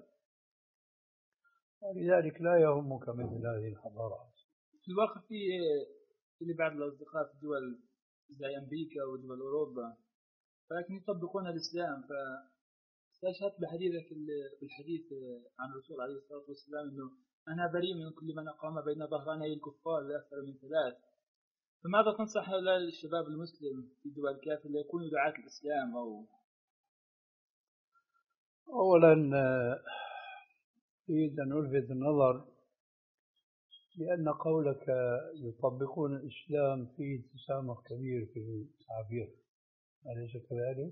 ولذلك لا يهمك مثل هذه الحضارات. في الواقع في في بعض الأصدقاء في دول زي أمريكا ودول أوروبا ولكن يطبقون الإسلام. فاستشهدت بحديثك بالحديث عن الرسول عليه الصلاة والسلام أنه أنا بريء من كل من أقام بين ظهراني الكفار لأكثر من ثلاث. فماذا تنصح هؤلاء الشباب المسلم في دول الكافر ليكونوا دعاة الإسلام؟ أو أولا أريد أن ألفت النظر لأن قولك يطبقون الإسلام فيه تسامح كبير في التعبير، أليس كذلك؟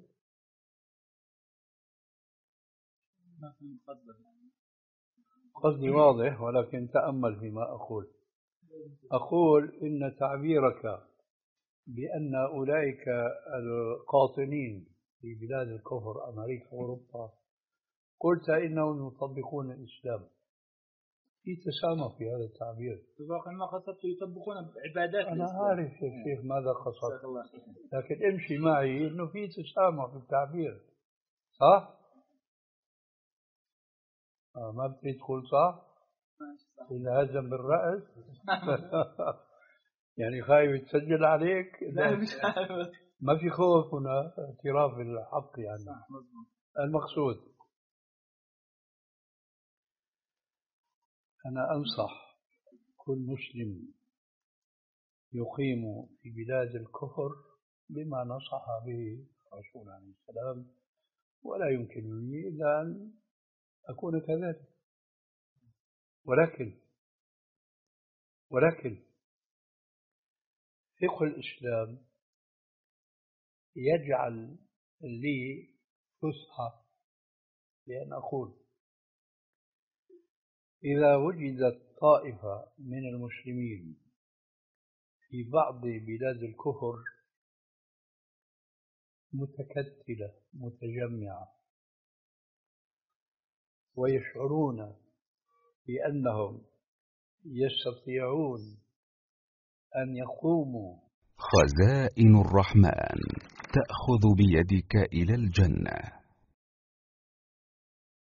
قصدي واضح، ولكن تأمل فيما أقول. أقول إن تعبيرك بأن أولئك القاطنين في بلاد الكفر أمريكا وأوروبا قلت إنهم يطبقون الإسلام، في تسامح في هذا التعبير. طبعا ما قصدت يطبقون عبادات أنا الإسلام. عارف يا شيخ ماذا قصدت، لكن امشي معي إنه في تسامح في التعبير، صح؟ آه ما بتريد تقول صح؟ إذا هزم بالرأس يعني خايف يتسجل عليك؟ لا مش عارف. ما في خوف هنا، اعتراف بالحق يعني. صح مظبوط. المقصود أنا أنصح كل مسلم يقيم في بلاد الكفر بما نصح به الرسول عليه السلام، ولا يمكنني إلا أن أكون كذلك. ولكن ولكن فقه الإسلام يجعل لي فسحة بأن أقول إذا وجدت طائفة من المسلمين في بعض بلاد الكفر متكتلة متجمعة ويشعرون بأنهم يستطيعون أن يقوموا، خزائن الرحمن تأخذ بيدك إلى الجنة.